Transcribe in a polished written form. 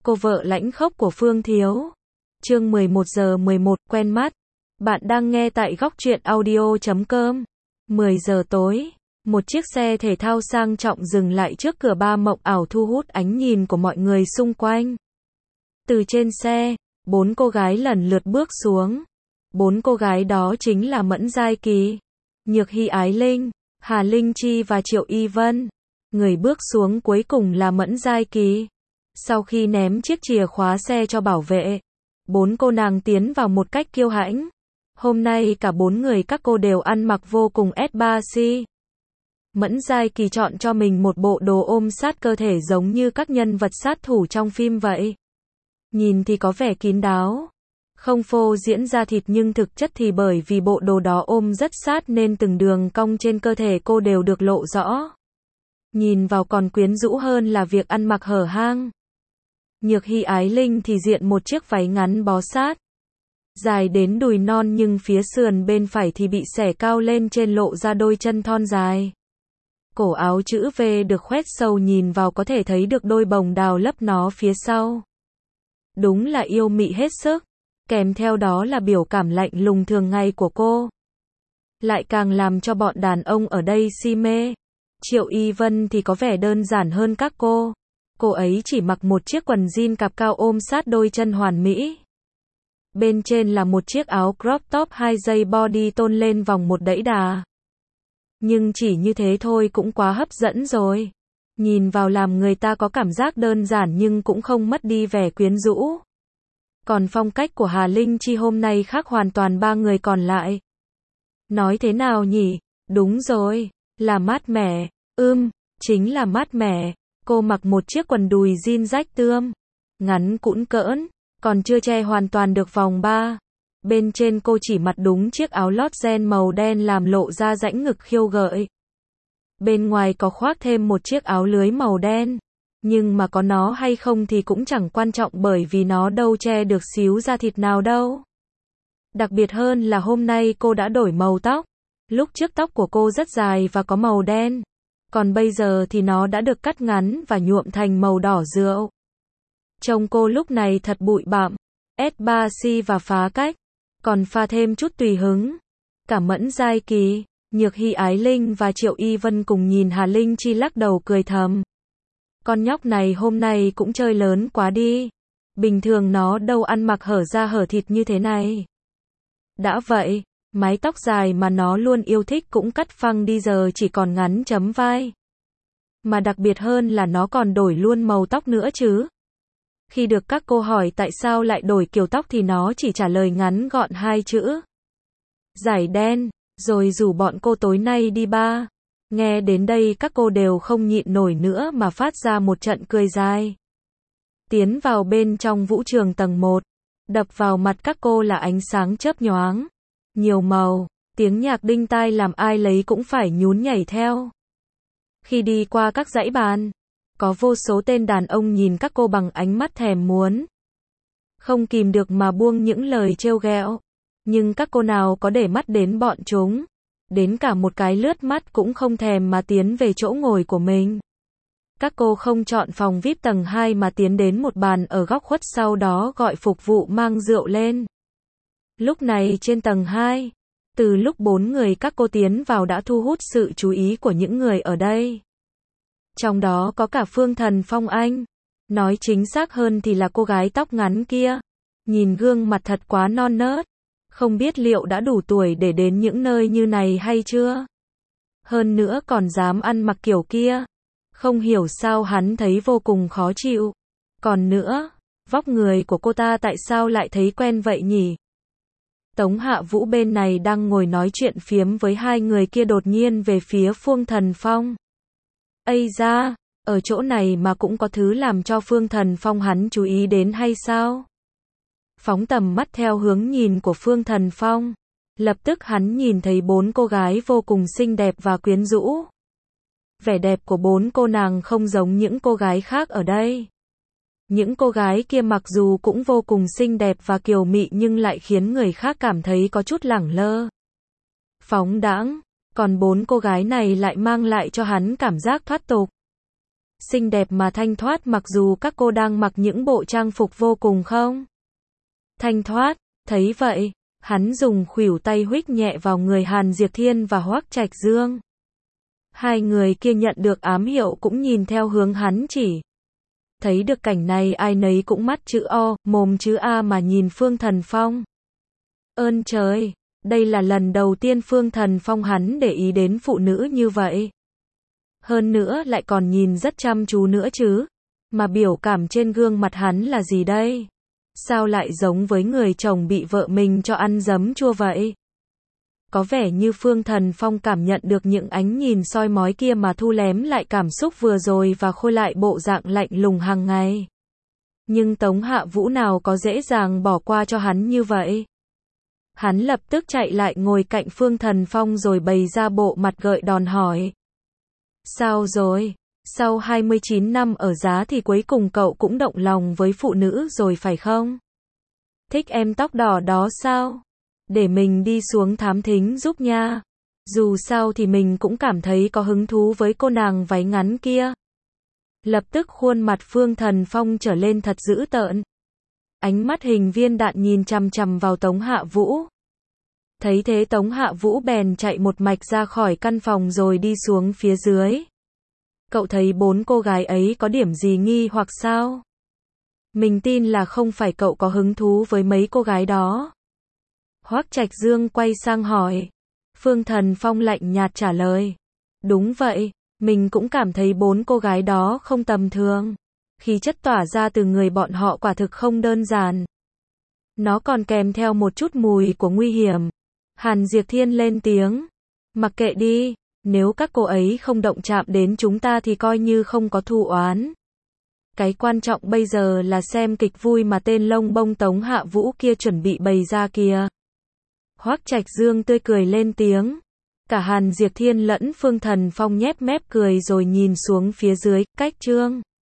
cô vợ lãnh khốc của Phương Thiếu. Chương 11 giờ 11, quen mắt. Bạn đang nghe tại góc truyện audio.com. 10 giờ tối, một chiếc xe thể thao sang trọng dừng lại trước cửa Ba Mộng Ảo thu hút ánh nhìn của mọi người xung quanh. Từ trên xe, 4 cô gái lần lượt bước xuống. 4 cô gái đó chính là Mẫn Giai Kỳ, Nhược Hy Ái Linh, Hà Linh Chi và Triệu Y Vân. Người bước xuống cuối cùng là Mẫn Giai Kỳ. Sau khi ném chiếc chìa khóa xe cho bảo vệ, 4 cô nàng tiến vào một cách kiêu hãnh. Hôm nay cả 4 người các cô đều ăn mặc vô cùng S3C. Mẫn Giai Kỳ chọn cho mình một bộ đồ ôm sát cơ thể giống như các nhân vật sát thủ trong phim vậy. Nhìn thì có vẻ kín đáo, không phô diễn ra thịt, nhưng thực chất thì bởi vì bộ đồ đó ôm rất sát nên từng đường cong trên cơ thể cô đều được lộ rõ. Nhìn vào còn quyến rũ hơn là việc ăn mặc hở hang. Nhược Hy Ái Linh thì diện một chiếc váy ngắn bó sát, dài đến đùi non, nhưng phía sườn bên phải thì bị xẻ cao lên trên, lộ ra đôi chân thon dài. Cổ áo chữ V được khoét sâu, nhìn vào có thể thấy được đôi bồng đào lấp nó phía sau. Đúng là yêu mị hết sức, kèm theo đó là biểu cảm lạnh lùng thường ngày của cô. Lại càng làm cho bọn đàn ông ở đây si mê. Triệu Y Vân thì có vẻ đơn giản hơn các cô. Cô ấy chỉ mặc một chiếc quần jean cạp cao ôm sát đôi chân hoàn mỹ. Bên trên là một chiếc áo crop top 2 dây body tôn lên vòng một đẫy đà. Nhưng chỉ như thế thôi cũng quá hấp dẫn rồi. Nhìn vào làm người ta có cảm giác đơn giản nhưng cũng không mất đi vẻ quyến rũ. Còn phong cách của Hà Linh Chi hôm nay khác hoàn toàn ba người còn lại. Nói thế nào nhỉ? Đúng rồi, là mát mẻ. Chính là mát mẻ. Cô mặc một chiếc quần đùi jean rách tươm, ngắn cũn cỡn, còn chưa che hoàn toàn được vòng ba. Bên trên cô chỉ mặc đúng chiếc áo lót ren màu đen làm lộ ra rãnh ngực khiêu gợi. Bên ngoài có khoác thêm một chiếc áo lưới màu đen. Nhưng mà có nó hay không thì cũng chẳng quan trọng, bởi vì nó đâu che được xíu da thịt nào đâu. Đặc biệt hơn là hôm nay cô đã đổi màu tóc. Lúc trước tóc của cô rất dài và có màu đen. Còn bây giờ thì nó đã được cắt ngắn và nhuộm thành màu đỏ rượu. Trông cô lúc này thật bụi bặm, S3C và phá cách. Còn pha thêm chút tùy hứng. Cả Mẫn Giai Kỳ, Nhược Hy Ái Linh và Triệu Y Vân cùng nhìn Hà Linh Chi lắc đầu cười thầm. Con nhóc này hôm nay cũng chơi lớn quá đi. Bình thường nó đâu ăn mặc hở da hở thịt như thế này. Đã vậy, mái tóc dài mà nó luôn yêu thích cũng cắt phăng đi, giờ chỉ còn ngắn chấm vai. Mà đặc biệt hơn là nó còn đổi luôn màu tóc nữa chứ. Khi được các cô hỏi tại sao lại đổi kiểu tóc thì nó chỉ trả lời ngắn gọn 2 chữ. Giải đen, rồi rủ bọn cô tối nay đi ba. Nghe đến đây các cô đều không nhịn nổi nữa mà phát ra một trận cười dài. Tiến vào bên trong vũ trường tầng 1, đập vào mặt các cô là ánh sáng chớp nhoáng, nhiều màu, tiếng nhạc đinh tai làm ai lấy cũng phải nhún nhảy theo. Khi đi qua các dãy bàn, có vô số tên đàn ông nhìn các cô bằng ánh mắt thèm muốn. Không kìm được mà buông những lời trêu ghẹo. Nhưng các cô nào có để mắt đến bọn chúng. Đến cả một cái lướt mắt cũng không thèm mà tiến về chỗ ngồi của mình. Các cô không chọn phòng VIP tầng 2 mà tiến đến một bàn ở góc khuất, sau đó gọi phục vụ mang rượu lên. Lúc này trên tầng 2, từ lúc 4 người các cô tiến vào đã thu hút sự chú ý của những người ở đây. Trong đó có cả Phương Thần Phong Anh. Nói chính xác hơn thì là cô gái tóc ngắn kia. Nhìn gương mặt thật quá non nớt. Không biết liệu đã đủ tuổi để đến những nơi như này hay chưa? Hơn nữa còn dám ăn mặc kiểu kia. Không hiểu sao hắn thấy vô cùng khó chịu. Còn nữa, vóc người của cô ta tại sao lại thấy quen vậy nhỉ? Tống Hạ Vũ bên này đang ngồi nói chuyện phiếm với hai người kia, đột nhiên về phía Phương Thần Phong. Ây da, ở chỗ này mà cũng có thứ làm cho Phương Thần Phong hắn chú ý đến hay sao? Phóng tầm mắt theo hướng nhìn của Phương Thần Phong, lập tức hắn nhìn thấy 4 cô gái vô cùng xinh đẹp và quyến rũ. Vẻ đẹp của 4 cô nàng không giống những cô gái khác ở đây. Những cô gái kia mặc dù cũng vô cùng xinh đẹp và kiều mị nhưng lại khiến người khác cảm thấy có chút lẳng lơ, phóng đãng, còn 4 cô gái này lại mang lại cho hắn cảm giác thoát tục. xinh đẹp mà thanh thoát mặc dù các cô đang mặc những bộ trang phục vô cùng không thanh thoát. Thấy vậy, hắn dùng khuỷu tay huých nhẹ vào người Hàn Diệp Thiên và Hoắc Trạch Dương. Hai người kia nhận được ám hiệu cũng nhìn theo hướng hắn chỉ. Thấy được cảnh này ai nấy cũng mắt chữ O, mồm chữ A mà nhìn Phương Thần Phong. Ơn trời, đây là lần đầu tiên Phương Thần Phong hắn để ý đến phụ nữ như vậy. Hơn nữa lại còn nhìn rất chăm chú nữa chứ. Mà biểu cảm trên gương mặt hắn là gì đây? Sao lại giống với người chồng bị vợ mình cho ăn giấm chua vậy? Có vẻ như Phương Thần Phong cảm nhận được những ánh nhìn soi mói kia mà thu lém lại cảm xúc vừa rồi và khôi lại bộ dạng lạnh lùng hàng ngày. Nhưng Tống Hạ Vũ nào có dễ dàng bỏ qua cho hắn như vậy. Hắn lập tức chạy lại ngồi cạnh Phương Thần Phong rồi bày ra bộ mặt gợi đòn hỏi. Sao rồi? Sau 29 năm ở giá thì cuối cùng cậu cũng động lòng với phụ nữ rồi phải không? Thích em tóc đỏ đó sao? Để mình đi xuống thám thính giúp nha. Dù sao thì mình cũng cảm thấy có hứng thú với cô nàng váy ngắn kia. Lập tức khuôn mặt Phương Thần Phong trở lên thật dữ tợn. Ánh mắt hình viên đạn nhìn chằm chằm vào Tống Hạ Vũ. Thấy thế Tống Hạ Vũ bèn chạy một mạch ra khỏi căn phòng rồi đi xuống phía dưới. Cậu thấy 4 cô gái ấy có điểm gì nghi hoặc sao? Mình tin là không phải cậu có hứng thú với mấy cô gái đó. Hoắc Trạch Dương quay sang hỏi. Phương Thần Phong lạnh nhạt trả lời. Đúng vậy, mình cũng cảm thấy 4 cô gái đó không tầm thường. Khí chất tỏa ra từ người bọn họ quả thực không đơn giản. Nó còn kèm theo một chút mùi của nguy hiểm. Hàn Diệp Thiên lên tiếng. Mặc kệ đi, nếu các cô ấy không động chạm đến chúng ta thì coi như không có thù oán. Cái quan trọng bây giờ là xem kịch vui mà tên lông bông Tống Hạ Vũ kia chuẩn bị bày ra kìa. Hoắc Trạch Dương tươi cười lên tiếng. Cả Hàn Diệp Thiên lẫn Phương Thần Phong nhếch mép cười rồi nhìn xuống phía dưới, cách Trương